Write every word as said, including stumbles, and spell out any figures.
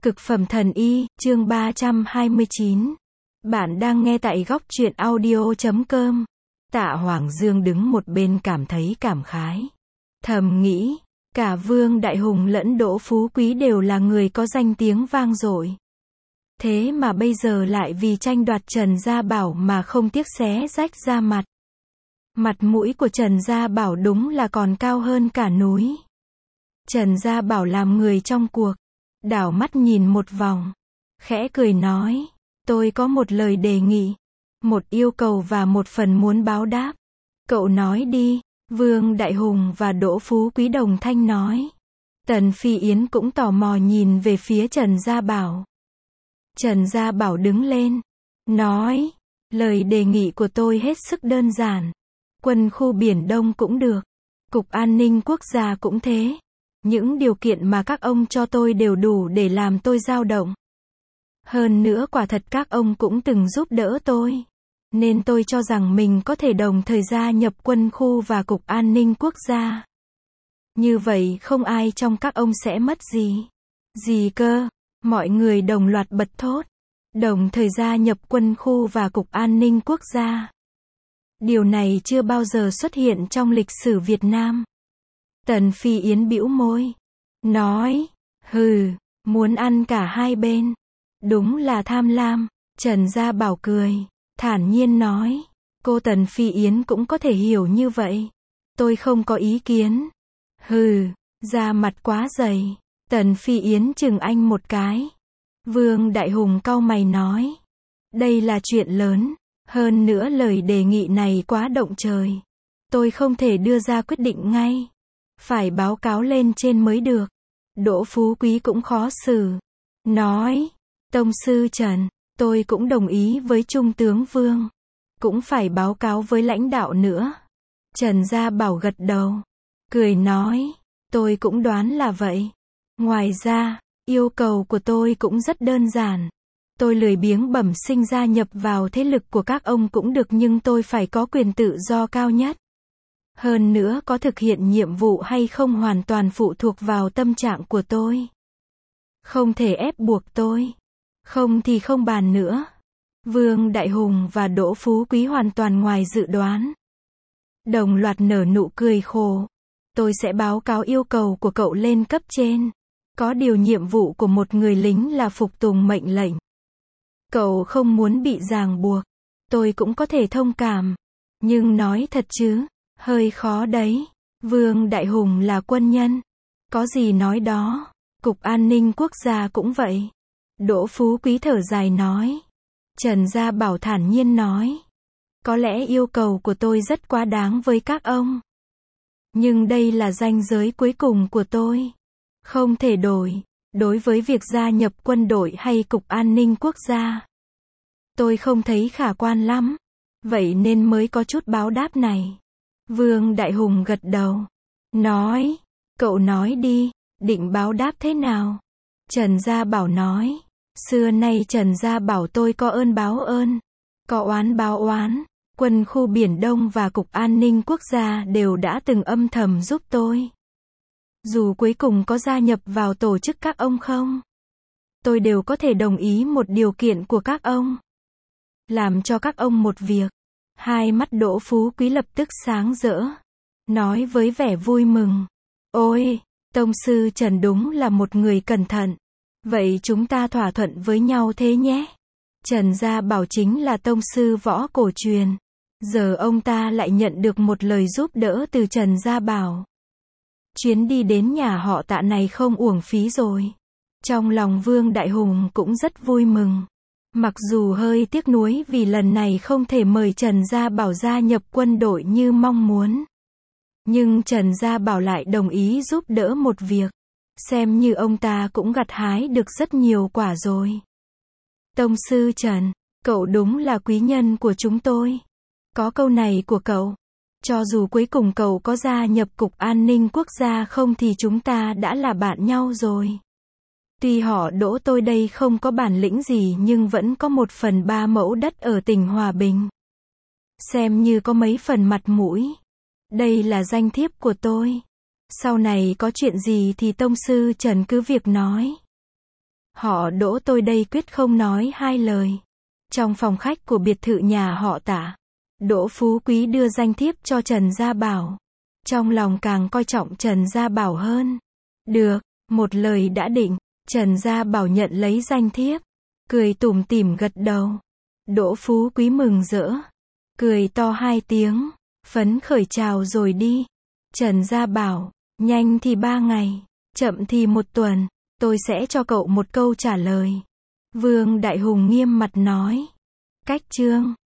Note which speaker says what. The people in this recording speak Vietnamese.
Speaker 1: Cực phẩm thần y, chương ba trăm hai mươi chín. Bạn đang nghe tại góc truyện audio chấm com. Tạ Hoàng Dương đứng một bên cảm thấy cảm khái. Thầm nghĩ, cả Vương Đại Hùng lẫn Đỗ Phú Quý đều là người có danh tiếng vang dội. Thế mà bây giờ lại vì tranh đoạt Trần Gia Bảo mà không tiếc xé rách da mặt. Mặt mũi của Trần Gia Bảo đúng là còn cao hơn cả núi. Trần Gia Bảo làm người trong cuộc, đảo mắt nhìn một vòng, khẽ cười nói, tôi có một lời đề nghị, một yêu cầu và một phần muốn báo đáp. Cậu nói đi. Vương Đại Hùng và Đỗ Phú Quý đồng thanh nói. Tần Phi Yến cũng tò mò nhìn về phía Trần Gia Bảo. Trần Gia Bảo đứng lên, nói, lời đề nghị của tôi hết sức đơn giản. Quân khu Biển Đông cũng được, Cục An ninh Quốc gia cũng thế. Những điều kiện mà các ông cho tôi đều đủ để làm tôi dao động. Hơn nữa quả thật các ông cũng từng giúp đỡ tôi. Nên tôi cho rằng mình có thể đồng thời gia nhập quân khu và Cục An ninh Quốc gia. Như vậy không ai trong các ông sẽ mất gì. Gì cơ? Mọi người đồng loạt bật thốt. Đồng thời gia nhập quân khu và Cục An ninh Quốc gia. Điều này chưa bao giờ xuất hiện trong lịch sử Việt Nam. Tần Phi Yến bĩu môi, nói, hừ, muốn ăn cả hai bên. Đúng là tham lam. Trần Gia Bảo cười, thản nhiên nói, cô Tần Phi Yến cũng có thể hiểu như vậy. Tôi không có ý kiến. Hừ, da mặt quá dày. Tần Phi Yến chừng anh một cái. Vương Đại Hùng cau mày nói, đây là chuyện lớn. Hơn nữa lời đề nghị này quá động trời. Tôi không thể đưa ra quyết định ngay. Phải báo cáo lên trên mới được. Đỗ Phú Quý cũng khó xử. Nói, Tông sư Trần, tôi cũng đồng ý với Trung tướng Vương. Cũng phải báo cáo với lãnh đạo nữa. Trần Gia Bảo gật đầu. Cười nói, tôi cũng đoán là vậy. Ngoài ra, yêu cầu của tôi cũng rất đơn giản. Tôi lười biếng bẩm sinh gia nhập vào thế lực của các ông cũng được nhưng tôi phải có quyền tự do cao nhất. Hơn nữa có thực hiện nhiệm vụ hay không hoàn toàn phụ thuộc vào tâm trạng của tôi. Không thể ép buộc tôi. Không thì không bàn nữa. Vương Đại Hùng và Đỗ Phú Quý hoàn toàn ngoài dự đoán. Đồng loạt nở nụ cười khổ. Tôi sẽ báo cáo yêu cầu của cậu lên cấp trên. Có điều nhiệm vụ của một người lính là phục tùng mệnh lệnh. Cậu không muốn bị ràng buộc. Tôi cũng có thể thông cảm. Nhưng nói thật chứ, hơi khó đấy. Vương Đại Hùng là quân nhân. Có gì nói đó. Cục An ninh Quốc gia cũng vậy. Đỗ Phú Quý thở dài nói. Trần Gia Bảo thản nhiên nói. Có lẽ yêu cầu của tôi rất quá đáng với các ông. Nhưng đây là ranh giới cuối cùng của tôi. Không thể đổi. Đối với việc gia nhập quân đội hay Cục An ninh Quốc gia, tôi không thấy khả quan lắm. Vậy nên mới có chút báo đáp này. Vương Đại Hùng gật đầu. Nói, cậu nói đi, định báo đáp thế nào? Trần Gia Bảo nói, xưa nay Trần Gia Bảo tôi có ơn báo ơn, có oán báo oán. Quân khu Biển Đông và Cục An ninh Quốc gia đều đã từng âm thầm giúp tôi. Dù cuối cùng có gia nhập vào tổ chức các ông không, tôi đều có thể đồng ý một điều kiện của các ông. Làm cho các ông một việc. Hai mắt Đỗ Phú Quý lập tức sáng rỡ. Nói với vẻ vui mừng. Ôi, Tông sư Trần đúng là một người cẩn thận. Vậy chúng ta thỏa thuận với nhau thế nhé. Trần Gia Bảo chính là tông sư võ cổ truyền. Giờ ông ta lại nhận được một lời giúp đỡ từ Trần Gia Bảo. Chuyến đi đến nhà họ Tạ này không uổng phí rồi. Trong lòng Vương Đại Hùng cũng rất vui mừng. Mặc dù hơi tiếc nuối vì lần này không thể mời Trần Gia Bảo gia nhập quân đội như mong muốn. Nhưng Trần Gia Bảo lại đồng ý giúp đỡ một việc. Xem như ông ta cũng gặt hái được rất nhiều quả rồi. Tông sư Trần, cậu đúng là quý nhân của chúng tôi. Có câu này của cậu. Cho dù cuối cùng cậu có gia nhập Cục An ninh Quốc gia không thì chúng ta đã là bạn nhau rồi. Tuy họ Đỗ tôi đây không có bản lĩnh gì nhưng vẫn có một phần ba mẫu đất ở tỉnh Hòa Bình. Xem như có mấy phần mặt mũi. Đây là danh thiếp của tôi. Sau này có chuyện gì thì tông sư Trần cứ việc nói. Họ Đỗ tôi đây quyết không nói hai lời. Trong phòng khách của biệt thự nhà họ Tạ, Đỗ Phú Quý đưa danh thiếp cho Trần Gia Bảo. Trong lòng càng coi trọng Trần Gia Bảo hơn. Được, một lời đã định, Trần Gia Bảo nhận lấy danh thiếp, cười tủm tỉm gật đầu. Đỗ Phú Quý mừng rỡ, cười to hai tiếng, phấn khởi chào rồi đi. Trần Gia Bảo, nhanh thì ba ngày, chậm thì một tuần, tôi sẽ cho cậu một câu trả lời. Vương Đại Hùng nghiêm mặt nói. Cách chương